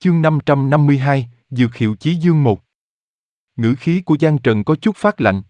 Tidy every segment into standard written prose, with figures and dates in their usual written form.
Chương 552, Dược hiệu chí dương 1. Ngữ khí của Giang Trần có chút phát lạnh.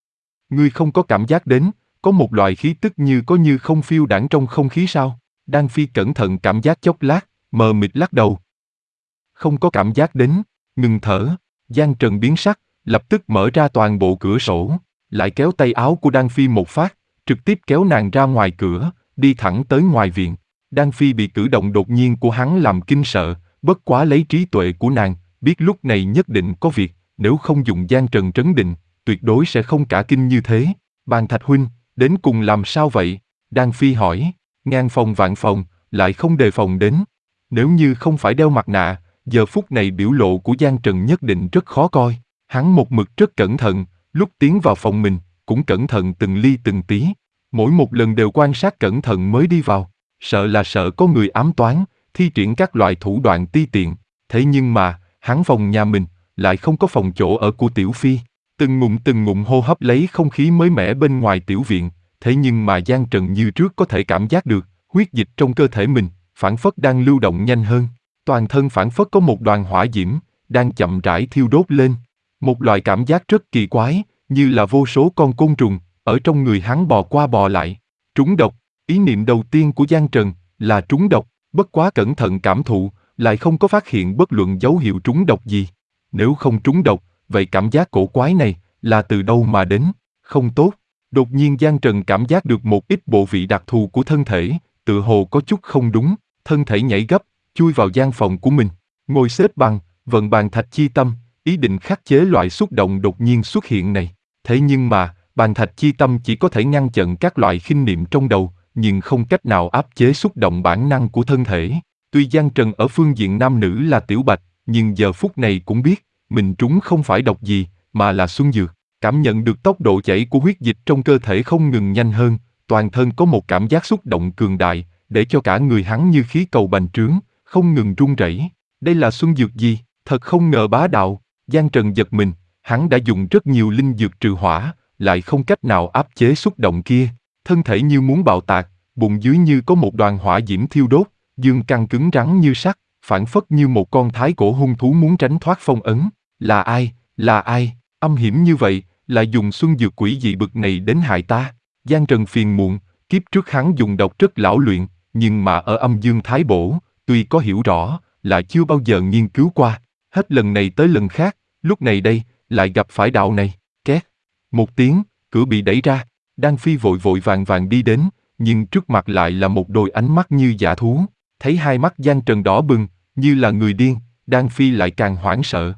Ngươi không có cảm giác đến, có một loại khí tức như có như không phiêu đãng trong không khí sao? Đan Phi cẩn thận cảm giác chốc lát, mờ mịt lắc đầu. Không có cảm giác đến, ngừng thở. Giang Trần biến sắc, lập tức mở ra toàn bộ cửa sổ, lại kéo tay áo của Đan Phi một phát, trực tiếp kéo nàng ra ngoài cửa, đi thẳng tới ngoài viện. Đan Phi bị cử động đột nhiên của hắn làm kinh sợ, bất quá lấy trí tuệ của nàng, biết lúc này nhất định có việc, nếu không dùng Giang Trần trấn định, tuyệt đối sẽ không cả kinh như thế. Bàn Thạch huynh, đến cùng làm sao vậy? Đan Phi hỏi, ngàn phòng vạn phòng, lại không đề phòng đến. Nếu như không phải đeo mặt nạ, giờ phút này biểu lộ của Giang Trần nhất định rất khó coi. Hắn một mực rất cẩn thận, lúc tiến vào phòng mình, cũng cẩn thận từng ly từng tí. Mỗi một lần đều quan sát cẩn thận mới đi vào. Sợ là sợ có người ám toán, thi triển các loại thủ đoạn ti tiện. Thế nhưng mà, hắn phòng nhà mình, lại không có phòng chỗ ở của Tiểu Phi. Từng ngụm hô hấp lấy không khí mới mẻ bên ngoài tiểu viện. Thế nhưng mà Giang Trần như trước có thể cảm giác được, huyết dịch trong cơ thể mình, phảng phất đang lưu động nhanh hơn. Toàn thân phảng phất có một đoàn hỏa diễm, đang chậm rãi thiêu đốt lên. Một loại cảm giác rất kỳ quái, như là vô số con côn trùng, ở trong người hắn bò qua bò lại. Trúng độc, ý niệm đầu tiên của Giang Trần là trúng độc, bất quá cẩn thận cảm thụ, lại không có phát hiện bất luận dấu hiệu trúng độc gì. Nếu không trúng độc, vậy cảm giác cổ quái này là từ đâu mà đến? Không tốt. Đột nhiên Giang Trần cảm giác được một ít bộ vị đặc thù của thân thể, tựa hồ có chút không đúng, thân thể nhảy gấp, chui vào gian phòng của mình, ngồi xếp bằng, vận bàn thạch chi tâm, ý định khắc chế loại xúc động đột nhiên xuất hiện này. Thế nhưng mà, bàn thạch chi tâm chỉ có thể ngăn chặn các loại khinh niệm trong đầu, nhưng không cách nào áp chế xúc động bản năng của thân thể. Tuy Giang Trần ở phương diện nam nữ là tiểu bạch, nhưng giờ phút này cũng biết, mình trúng không phải độc gì, mà là xuân dược. Cảm nhận được tốc độ chảy của huyết dịch trong cơ thể không ngừng nhanh hơn, toàn thân có một cảm giác xúc động cường đại, để cho cả người hắn như khí cầu bành trướng, không ngừng run rẩy. Đây là xuân dược gì? Thật không ngờ bá đạo. Giang Trần giật mình, hắn đã dùng rất nhiều linh dược trừ hỏa, lại không cách nào áp chế xúc động kia. Thân thể như muốn bạo tạc, bụng dưới như có một đoàn hỏa diễm thiêu đốt, dương căn cứng rắn như sắt, phảng phất như một con thái cổ hung thú muốn tránh thoát phong ấn. Là ai? Là ai? Âm hiểm như vậy, lại dùng xuân dược quỷ dị bực này đến hại ta. Giang Trần phiền muộn, kiếp trước hắn dùng độc rất lão luyện, nhưng mà ở âm dương thái bổ, tuy có hiểu rõ, lại chưa bao giờ nghiên cứu qua. Hết lần này tới lần khác, lúc này đây, lại gặp phải đạo này. Két. Một tiếng, cửa bị đẩy ra. Đan Phi vội vội vàng đi đến, nhưng trước mặt lại là một đôi ánh mắt như dã thú. Thấy hai mắt Giang Trần đỏ bừng, như là người điên, Đan Phi lại càng hoảng sợ.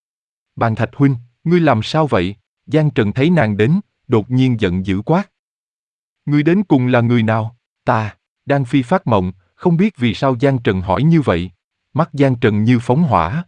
Bàn Thạch huynh, ngươi làm sao vậy? Giang Trần thấy nàng đến, đột nhiên giận dữ quát. Ngươi đến cùng là người nào? Ta. Đan Phi phát mộng, không biết vì sao Giang Trần hỏi như vậy. Mắt Giang Trần như phóng hỏa.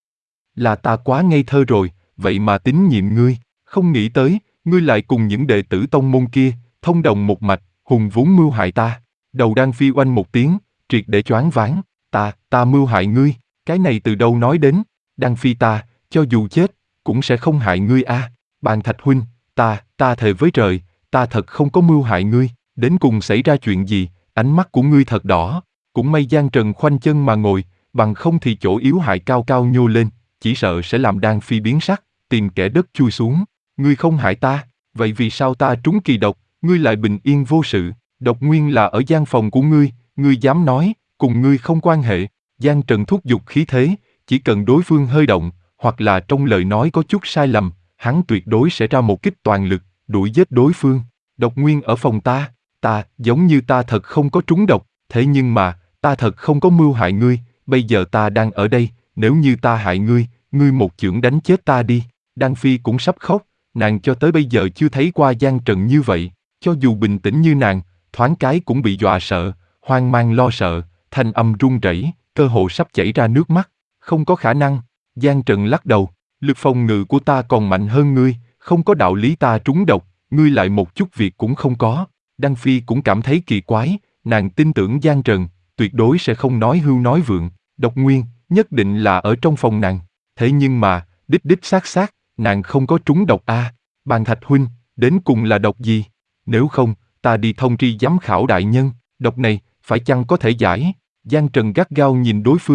Là ta quá ngây thơ rồi, vậy mà tín nhiệm ngươi, không nghĩ tới, ngươi lại cùng những đệ tử tông môn kia, thông đồng một mạch, hùng vốn mưu hại ta. Đầu Đan Phi oanh một tiếng, triệt để choáng váng. Ta mưu hại ngươi, cái này từ đâu nói đến? Đan Phi ta, cho dù chết, cũng sẽ không hại ngươi a. Bàn Thạch huynh, ta thề với trời, ta thật không có mưu hại ngươi. Đến cùng xảy ra chuyện gì? Ánh mắt của ngươi thật đỏ. Cũng may Giang Trần khoanh chân mà ngồi, bằng không thì chỗ yếu hại cao cao nhô lên, chỉ sợ sẽ làm Đan Phi biến sắc, tìm kẻ đất chui xuống. Ngươi không hại ta, vậy vì sao ta trúng kỳ độc, ngươi lại bình yên vô sự? Độc nguyên là ở gian phòng của ngươi dám nói, cùng ngươi không quan hệ. Giang Trần thúc giục khí thế, chỉ cần đối phương hơi động, hoặc là trong lời nói có chút sai lầm, hắn tuyệt đối sẽ ra một kích toàn lực, đuổi giết đối phương. Độc nguyên ở phòng ta, giống như ta thật không có trúng độc, thế nhưng mà, ta thật không có mưu hại ngươi, bây giờ ta đang ở đây, nếu như ta hại ngươi, ngươi một chưởng đánh chết ta đi. Đan Phi cũng sắp khóc, nàng cho tới bây giờ chưa thấy qua Giang Trần như vậy, cho dù bình tĩnh như nàng, thoáng cái cũng bị dọa sợ, hoang mang lo sợ, thanh âm run rẩy, cơ hồ sắp chảy ra nước mắt. Không có khả năng. Giang Trần lắc đầu, lực phòng ngự của ta còn mạnh hơn ngươi, không có đạo lý ta trúng độc, ngươi lại một chút việc cũng không có. Đan Phi cũng cảm thấy kỳ quái, nàng tin tưởng Giang Trần, tuyệt đối sẽ không nói hưu nói vượng, độc nguyên, nhất định là ở trong phòng nàng. Thế nhưng mà, đích xác, nàng không có trúng độc a. Bàn Thạch huynh, đến cùng là độc gì? Nếu không, ta đi thông tri giám khảo đại nhân, độc này, phải chăng có thể giải? Giang Trần gắt gao nhìn đối phương,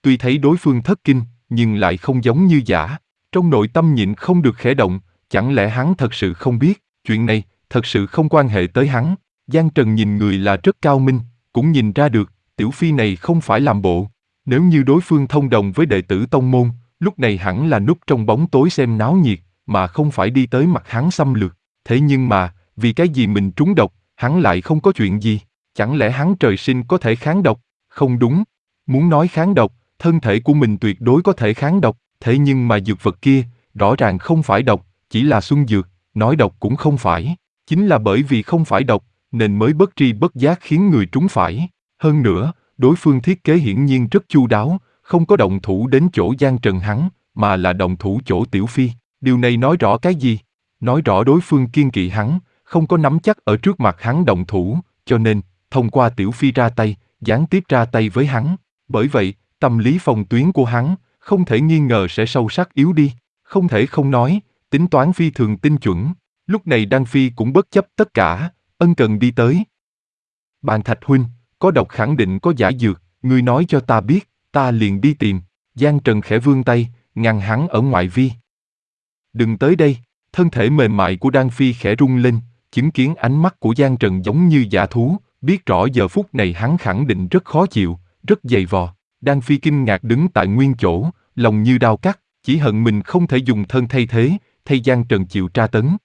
Tuy thấy đối phương thất kinh, nhưng lại không giống như giả. Trong nội tâm nhịn không được khẽ động, chẳng lẽ hắn thật sự không biết, chuyện này, thật sự không quan hệ tới hắn. Giang Trần nhìn người là rất cao minh, cũng nhìn ra được, tiểu phi này không phải làm bộ. Nếu như đối phương thông đồng với đệ tử tông môn, lúc này hẳn là núp trong bóng tối xem náo nhiệt, mà không phải đi tới mặt hắn xâm lược. Thế nhưng mà, vì cái gì mình trúng độc, hắn lại không có chuyện gì? Chẳng lẽ hắn trời sinh có thể kháng độc? Không đúng. Muốn nói kháng độc, thân thể của mình tuyệt đối có thể kháng độc, thế nhưng mà dược vật kia, rõ ràng không phải độc, chỉ là xuân dược, nói độc cũng không phải. Chính là bởi vì không phải độc, nên mới bất tri bất giác khiến người trúng phải. Hơn nữa, đối phương thiết kế hiển nhiên rất chu đáo, không có động thủ đến chỗ Giang Trần hắn, mà là động thủ chỗ Tiểu Phi. Điều này nói rõ cái gì? Nói rõ đối phương kiêng kỵ hắn, không có nắm chắc ở trước mặt hắn động thủ, cho nên, thông qua Tiểu Phi ra tay, gián tiếp ra tay với hắn. Bởi vậy, tâm lý phòng tuyến của hắn, không thể nghi ngờ sẽ sâu sắc yếu đi. Không thể không nói, tính toán phi thường tinh chuẩn. Lúc này Đan Phi cũng bất chấp tất cả, ân cần đi tới. Bàn Thạch huynh, có độc khẳng định có giả dược, ngươi nói cho ta biết, ta liền đi tìm. Giang Trần khẽ vươn tay, ngăn hắn ở ngoại vi. Đừng tới đây, thân thể mềm mại của Đan Phi khẽ rung lên, chứng kiến ánh mắt của Giang Trần giống như dã thú, biết rõ giờ phút này hắn khẳng định rất khó chịu, rất dày vò. Đan Phi kinh ngạc đứng tại nguyên chỗ, lòng như đao cắt, chỉ hận mình không thể dùng thân thay thế, thay Giang Trần chịu tra tấn.